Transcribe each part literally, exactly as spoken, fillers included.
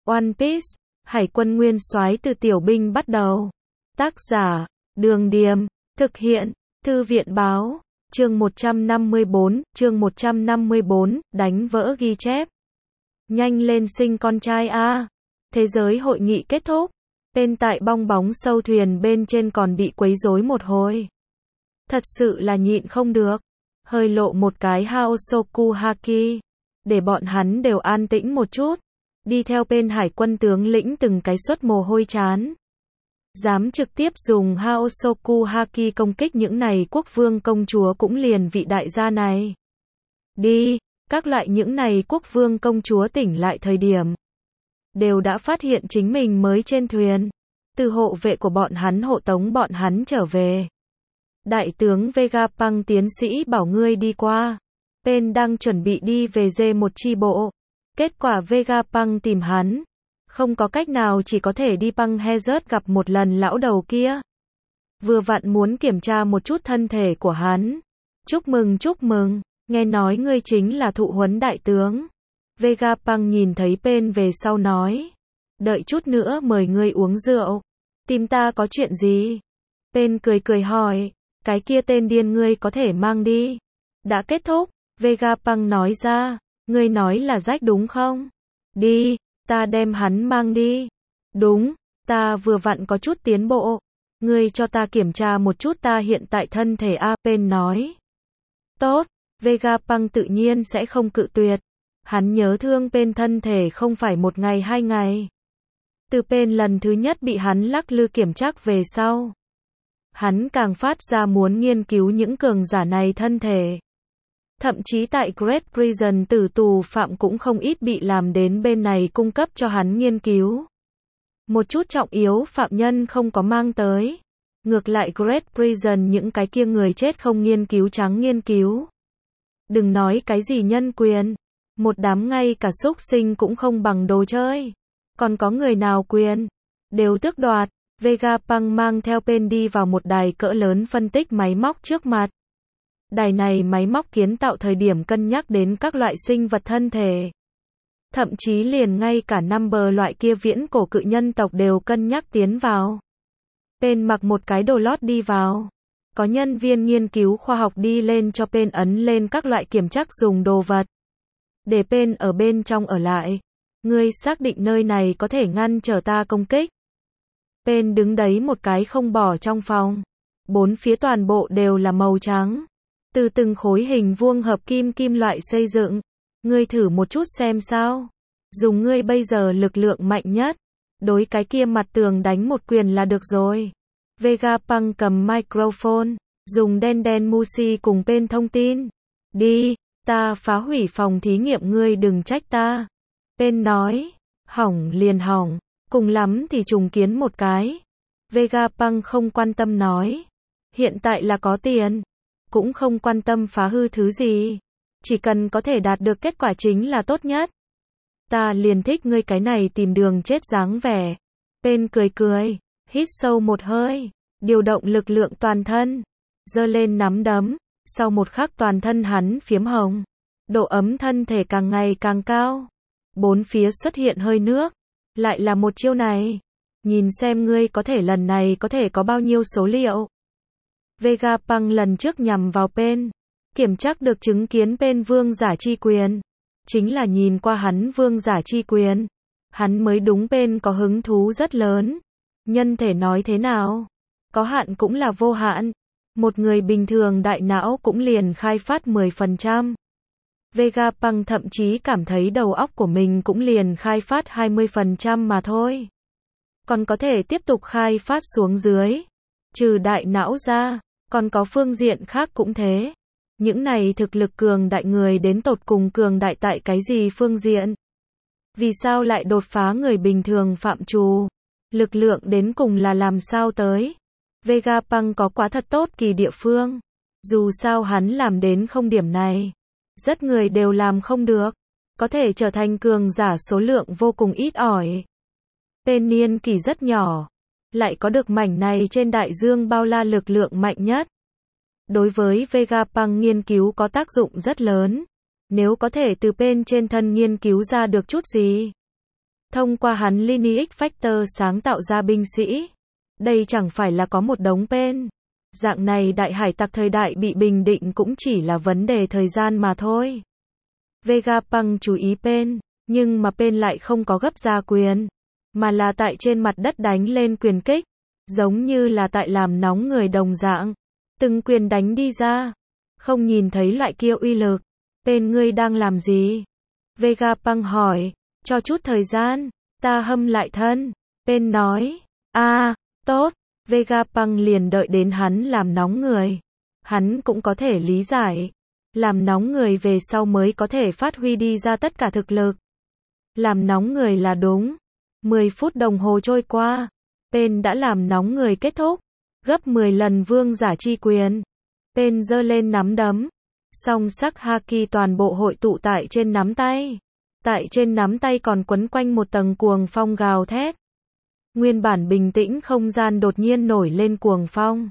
One Piece, Hải quân nguyên soái từ tiểu binh bắt đầu. Tác giả, Đường Điềm, thực hiện, Thư viện báo, chương một trăm năm mươi tư, chương một trăm năm mươi tư, đánh vỡ ghi chép. Nhanh lên sinh con trai a. Thế giới hội nghị kết thúc. Bên tại bong bóng sâu thuyền bên trên còn bị quấy rối một hồi. Thật sự là nhịn không được. Hơi lộ một cái Haosoku Haki. Để bọn hắn đều an tĩnh một chút. Đi theo bên hải quân tướng lĩnh từng cái suất mồ hôi chán. Dám trực tiếp dùng Haosoku Haki công kích những này quốc vương công chúa cũng liền vị đại gia này. Đi, các loại những này quốc vương công chúa tỉnh lại thời điểm. Đều đã phát hiện chính mình mới trên thuyền. Từ hộ vệ của bọn hắn hộ tống bọn hắn trở về. Đại tướng Vegapunk tiến sĩ bảo ngươi đi qua. Pen đang chuẩn bị đi về dê một chi bộ. Kết quả Vegapunk tìm hắn. Không có cách nào chỉ có thể đi băng Hazard gặp một lần lão đầu kia. Vừa vặn muốn kiểm tra một chút thân thể của hắn. Chúc mừng chúc mừng, nghe nói ngươi chính là thụ huấn đại tướng. Vegapunk nhìn thấy Pen về sau nói. Đợi chút nữa mời ngươi uống rượu. Tìm ta có chuyện gì? Pen cười cười hỏi. Cái kia tên điên ngươi có thể mang đi. Đã kết thúc, Vegapunk nói ra. Ngươi nói là Jack đúng không? Đi, ta đem hắn mang đi. Đúng, ta vừa vặn có chút tiến bộ. Ngươi cho ta kiểm tra một chút ta hiện tại thân thể a. Pen nói. Tốt, Vegapunk tự nhiên sẽ không cự tuyệt. Hắn nhớ thương Pen thân thể không phải một ngày hai ngày. Từ Pen lần thứ nhất bị hắn lắc lư kiểm tra về sau. Hắn càng phát ra muốn nghiên cứu những cường giả này thân thể. Thậm chí tại Great Prison tử tù phạm cũng không ít bị làm đến bên này cung cấp cho hắn nghiên cứu. Một chút trọng yếu phạm nhân không có mang tới. Ngược lại Great Prison những cái kia người chết không nghiên cứu trắng nghiên cứu. Đừng nói cái gì nhân quyền. Một đám ngay cả súc sinh cũng không bằng đồ chơi. Còn có người nào quyền. Đều tước đoạt. Vegapunk mang theo Pen đi vào một đài cỡ lớn phân tích máy móc trước mặt. Đài này máy móc kiến tạo thời điểm cân nhắc đến các loại sinh vật thân thể. Thậm chí liền ngay cả number loại kia viễn cổ cự nhân tộc đều cân nhắc tiến vào. Pen mặc một cái đồ lót đi vào. Có nhân viên nghiên cứu khoa học đi lên cho Pen ấn lên các loại kiểm tra dùng đồ vật. Để Pen ở bên trong ở lại. Ngươi xác định nơi này có thể ngăn trở ta công kích. Pen đứng đấy một cái không bỏ trong phòng. Bốn phía toàn bộ đều là màu trắng. Từ từng khối hình vuông hợp kim kim loại xây dựng. Ngươi thử một chút xem sao. Dùng ngươi bây giờ lực lượng mạnh nhất. Đối cái kia mặt tường đánh một quyền là được rồi. Vegapunk cầm microphone. Dùng đen đen Mushi cùng Pen thông tin. Đi, ta phá hủy phòng thí nghiệm ngươi đừng trách ta. Pen nói. Hỏng liền hỏng. Cùng lắm thì trùng kiến một cái. Vegapunk không quan tâm nói. Hiện tại là có tiền. Cũng không quan tâm phá hư thứ gì. Chỉ cần có thể đạt được kết quả chính là tốt nhất. Ta liền thích ngươi cái này tìm đường chết dáng vẻ. Pen cười cười. Hít sâu một hơi. Điều động lực lượng toàn thân. Giơ lên nắm đấm. Sau một khắc toàn thân hắn phiếm hồng. Độ ấm thân thể càng ngày càng cao. Bốn phía xuất hiện hơi nước. Lại là một chiêu này. Nhìn xem ngươi có thể lần này có thể có bao nhiêu số liệu. Vegapunk lần trước nhằm vào Pen. Kiểm tra được chứng kiến Pen vương giả chi quyền. Chính là nhìn qua hắn vương giả chi quyền. Hắn mới đúng Pen có hứng thú rất lớn. Nhân thể nói thế nào? Có hạn cũng là vô hạn. Một người bình thường đại não cũng liền khai phát mười phần trăm. Vegapunk thậm chí cảm thấy đầu óc của mình cũng liền khai phát hai mươi phần trăm mà thôi. Còn có thể tiếp tục khai phát xuống dưới. Trừ đại não ra, còn có phương diện khác cũng thế. Những này thực lực cường đại người đến tột cùng cường đại tại cái gì phương diện? Vì sao lại đột phá người bình thường phạm trù? Lực lượng đến cùng là làm sao tới? Vegapunk có quá thật tốt kỳ địa phương. Dù sao hắn làm đến không điểm này. Rất người đều làm không được. Có thể trở thành cường giả số lượng vô cùng ít ỏi. Pen niên kỳ rất nhỏ. Lại có được mảnh này trên đại dương bao la lực lượng mạnh nhất. Đối với Vegapunk nghiên cứu có tác dụng rất lớn. Nếu có thể từ Pen trên thân nghiên cứu ra được chút gì. Thông qua hắn Lineage Factor sáng tạo ra binh sĩ. Đây chẳng phải là có một đống pen. Dạng này đại hải tặc thời đại bị bình định cũng chỉ là vấn đề thời gian mà thôi. Vegapunk chú ý pen, nhưng mà pen lại không có gấp ra quyền, mà là tại trên mặt đất đánh lên quyền kích, giống như là tại làm nóng người đồng dạng. Từng quyền đánh đi ra, không nhìn thấy loại kia uy lực. Pen ngươi đang làm gì? Vegapunk hỏi, cho chút thời gian, ta hâm lại thân. Pen nói, a à, tốt. Vegapunk liền đợi đến hắn làm nóng người. Hắn cũng có thể lý giải. Làm nóng người về sau mới có thể phát huy đi ra tất cả thực lực. Làm nóng người là đúng. mười phút đồng hồ trôi qua. Pen đã làm nóng người kết thúc. Gấp mười lần vương giả chi quyền. Pen giơ lên nắm đấm. Song sắc haki toàn bộ hội tụ tại trên nắm tay. Tại trên nắm tay còn quấn quanh một tầng cuồng phong gào thét. Nguyên bản bình tĩnh không gian đột nhiên nổi lên cuồng phong.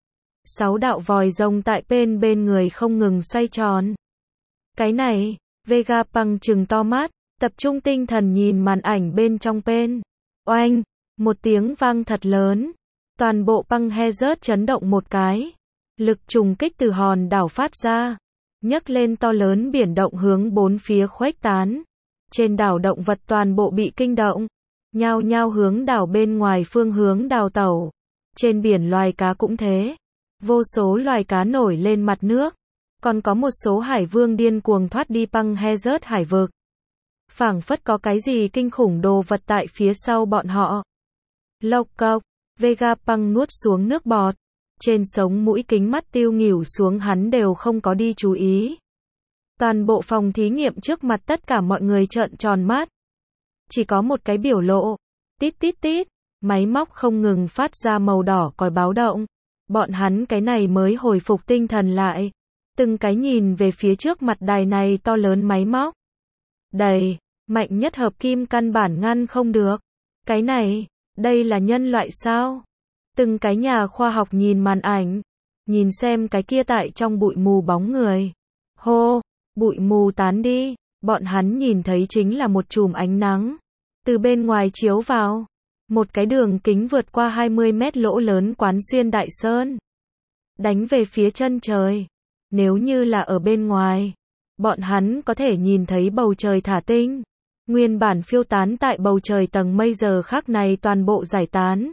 Sáu đạo vòi rồng tại Pen bên người không ngừng xoay tròn. Cái này, Vegapunk trừng to mắt, tập trung tinh thần nhìn màn ảnh bên trong Pen. Oanh, một tiếng vang thật lớn. Toàn bộ băng Hazard chấn động một cái. Lực trùng kích từ hòn đảo phát ra. Nhấc lên to lớn biển động hướng bốn phía khuếch tán. Trên đảo động vật toàn bộ bị kinh động. Nhao nhao hướng đảo bên ngoài phương hướng đào tẩu. Trên biển loài cá cũng thế. Vô số loài cá nổi lên mặt nước. Còn có một số hải vương điên cuồng thoát đi băng Hazard hải vực. Phảng phất có cái gì kinh khủng đồ vật tại phía sau bọn họ. Lộc cộc, Vegapunk nuốt xuống nước bọt. Trên sống mũi kính mắt tiêu nghỉu xuống hắn đều không có đi chú ý. Toàn bộ phòng thí nghiệm trước mặt tất cả mọi người trợn tròn mắt. Chỉ có một cái biểu lộ. Tít tít tít. Máy móc không ngừng phát ra màu đỏ còi báo động. Bọn hắn cái này mới hồi phục tinh thần lại. Từng cái nhìn về phía trước mặt đài này to lớn máy móc. Đầy, mạnh nhất hợp kim căn bản ngăn không được. Cái này, đây là nhân loại sao? Từng cái nhà khoa học nhìn màn ảnh. Nhìn xem cái kia tại trong bụi mù bóng người. Hô, bụi mù tán đi. Bọn hắn nhìn thấy chính là một chùm ánh nắng. Từ bên ngoài chiếu vào. Một cái đường kính vượt qua hai mươi mét lỗ lớn quán xuyên đại sơn. Đánh về phía chân trời. Nếu như là ở bên ngoài. Bọn hắn có thể nhìn thấy bầu trời thả tinh. Nguyên bản phiêu tán tại bầu trời tầng mây giờ khác này toàn bộ giải tán.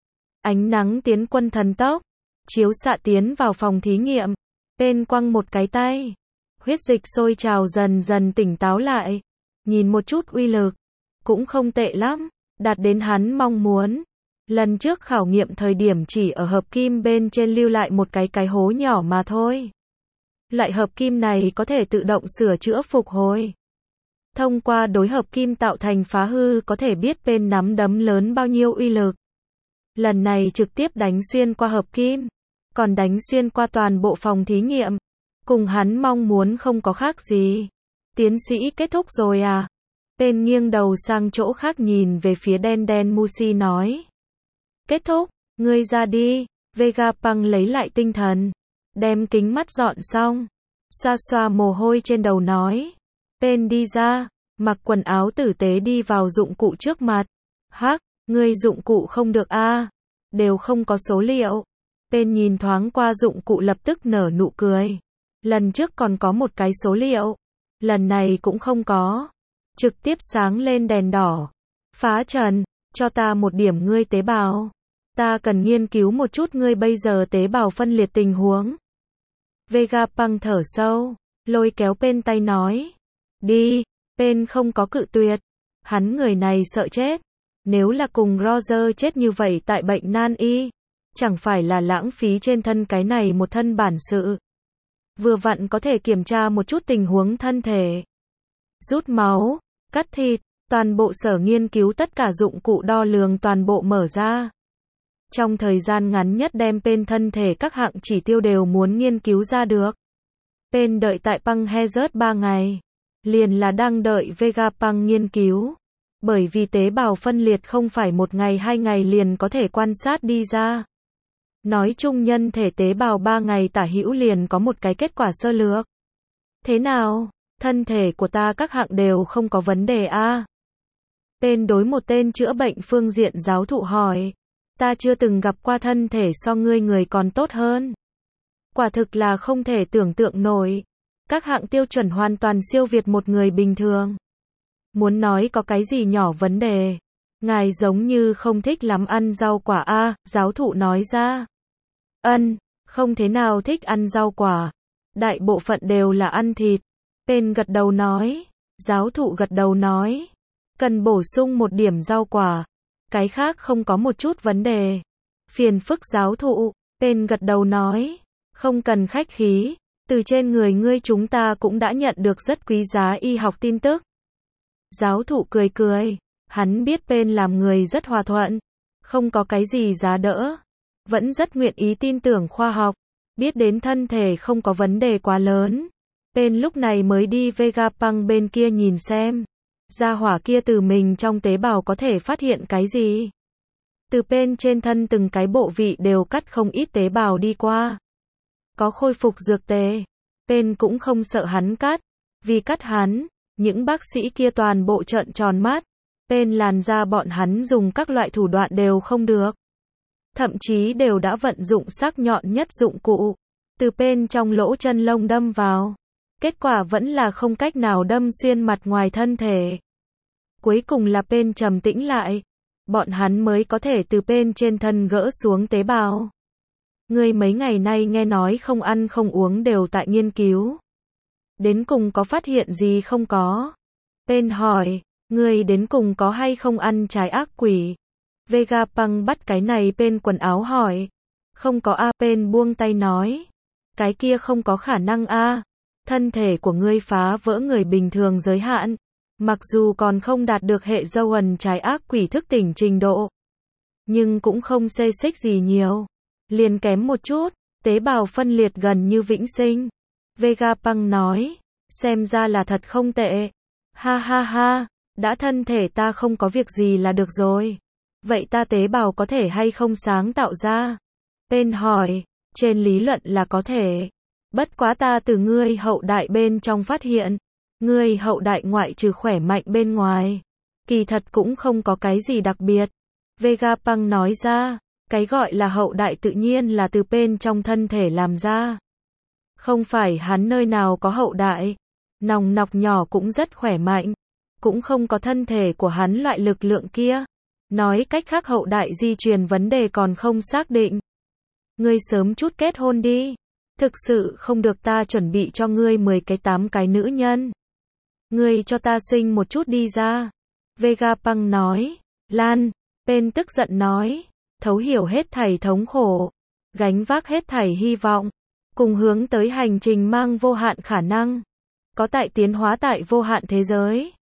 Ánh nắng tiến quân thần tốc. Chiếu xạ tiến vào phòng thí nghiệm. Pen quăng một cái tay. Huyết dịch sôi trào dần dần tỉnh táo lại. Nhìn một chút uy lực. Cũng không tệ lắm. Đạt đến hắn mong muốn. Lần trước khảo nghiệm thời điểm chỉ ở hợp kim bên trên lưu lại một cái cái hố nhỏ mà thôi. Loại hợp kim này có thể tự động sửa chữa phục hồi. Thông qua đối hợp kim tạo thành phá hư có thể biết Pen nắm đấm lớn bao nhiêu uy lực. Lần này trực tiếp đánh xuyên qua hợp kim. Còn đánh xuyên qua toàn bộ phòng thí nghiệm. Cùng hắn mong muốn không có khác gì. Tiến sĩ kết thúc rồi à? Pen nghiêng đầu sang chỗ khác nhìn về phía đen đen Mushi nói. Kết thúc, ngươi ra đi. Vegapunk lấy lại tinh thần. Đem kính mắt dọn xong. Xoa xoa mồ hôi trên đầu nói. Pen đi ra. Mặc quần áo tử tế đi vào dụng cụ trước mặt. Hắc, ngươi dụng cụ không được a à? Đều không có số liệu. Pen nhìn thoáng qua dụng cụ lập tức nở nụ cười. Lần trước còn có một cái số liệu. Lần này cũng không có. Trực tiếp sáng lên đèn đỏ. Phá trần, cho ta một điểm ngươi tế bào. Ta cần nghiên cứu một chút ngươi bây giờ tế bào phân liệt tình huống. Vegapunk thở sâu, lôi kéo Pen tay nói. Đi, Pen không có cự tuyệt. Hắn người này sợ chết. Nếu là cùng Roger chết như vậy tại bệnh nan y, chẳng phải là lãng phí trên thân cái này một thân bản sự. Vừa vặn có thể kiểm tra một chút tình huống thân thể. Rút máu, cắt thịt, toàn bộ sở nghiên cứu tất cả dụng cụ đo lường toàn bộ mở ra. Trong thời gian ngắn nhất đem Pen thân thể các hạng chỉ tiêu đều muốn nghiên cứu ra được. Pen đợi tại băng Hazard ba ngày. Liền là đang đợi Vegapunk nghiên cứu. Bởi vì tế bào phân liệt không phải một ngày hai ngày liền có thể quan sát đi ra. Nói chung nhân thể tế bào ba ngày tả hữu liền có một cái kết quả sơ lược. Thế nào? Thân thể của ta các hạng đều không có vấn đề a. Bên đối một tên chữa bệnh phương diện giáo thụ hỏi. Ta chưa từng gặp qua thân thể so ngươi người còn tốt hơn. Quả thực là không thể tưởng tượng nổi. Các hạng tiêu chuẩn hoàn toàn siêu việt một người bình thường. Muốn nói có cái gì nhỏ vấn đề. Ngài giống như không thích lắm ăn rau quả a, giáo thụ nói ra. Ân, không thế nào thích ăn rau quả. Đại bộ phận đều là ăn thịt. Bên gật đầu nói. Giáo thụ gật đầu nói. Cần bổ sung một điểm rau quả. Cái khác không có một chút vấn đề. Phiền phức giáo thụ. Bên gật đầu nói. Không cần khách khí. Từ trên người ngươi chúng ta cũng đã nhận được rất quý giá y học tin tức. Giáo thụ cười cười. Hắn biết Bên làm người rất hòa thuận. Không có cái gì giá đỡ. Vẫn rất nguyện ý tin tưởng khoa học. Biết đến thân thể không có vấn đề quá lớn. Bên lúc này mới đi Vegapunk bên kia nhìn xem. Gia hỏa kia từ mình trong tế bào có thể phát hiện cái gì. Từ Bên trên thân từng cái bộ vị đều cắt không ít tế bào đi qua. Có khôi phục dược tề. Bên cũng không sợ hắn cắt. Vì cắt hắn, những bác sĩ kia toàn bộ trợn tròn mắt. Bên làn da bọn hắn dùng các loại thủ đoạn đều không được. Thậm chí đều đã vận dụng sắc nhọn nhất dụng cụ. Từ Bên trong lỗ chân lông đâm vào. Kết quả vẫn là không cách nào đâm xuyên mặt ngoài thân thể. Cuối cùng là Bên trầm tĩnh lại. Bọn hắn mới có thể từ Bên trên thân gỡ xuống tế bào. Ngươi mấy ngày nay nghe nói không ăn không uống đều tại nghiên cứu. Đến cùng có phát hiện gì không có? Bên hỏi, ngươi đến cùng có hay không ăn trái ác quỷ? Vegapunk bắt cái này Bên quần áo hỏi. Không có a. Bên buông tay nói. Cái kia không có khả năng a. Thân thể của ngươi phá vỡ người bình thường giới hạn. Mặc dù còn không đạt được hệ dâu ẩn trái ác quỷ thức tỉnh trình độ. Nhưng cũng không xê xích gì nhiều. Liền kém một chút, tế bào phân liệt gần như vĩnh sinh. Vegapunk nói, xem ra là thật không tệ. Ha ha ha, đã thân thể ta không có việc gì là được rồi. Vậy ta tế bào có thể hay không sáng tạo ra? Bên hỏi, trên lý luận là có thể. Bất quá ta từ ngươi hậu đại bên trong phát hiện. Ngươi hậu đại ngoại trừ khỏe mạnh bên ngoài. Kỳ thật cũng không có cái gì đặc biệt. Vegapunk nói ra. Cái gọi là hậu đại tự nhiên là từ bên trong thân thể làm ra. Không phải hắn nơi nào có hậu đại. Nòng nọc nhỏ cũng rất khỏe mạnh. Cũng không có thân thể của hắn loại lực lượng kia. Nói cách khác hậu đại di truyền vấn đề còn không xác định. Ngươi sớm chút kết hôn đi. Thực sự không được ta chuẩn bị cho ngươi mười cái tám cái nữ nhân. Ngươi cho ta sinh một chút đi ra. Vegapunk nói. Lan. Bên tức giận nói. Thấu hiểu hết thảy thống khổ, gánh vác hết thảy hy vọng, cùng hướng tới hành trình mang vô hạn khả năng, có tại tiến hóa tại vô hạn thế giới.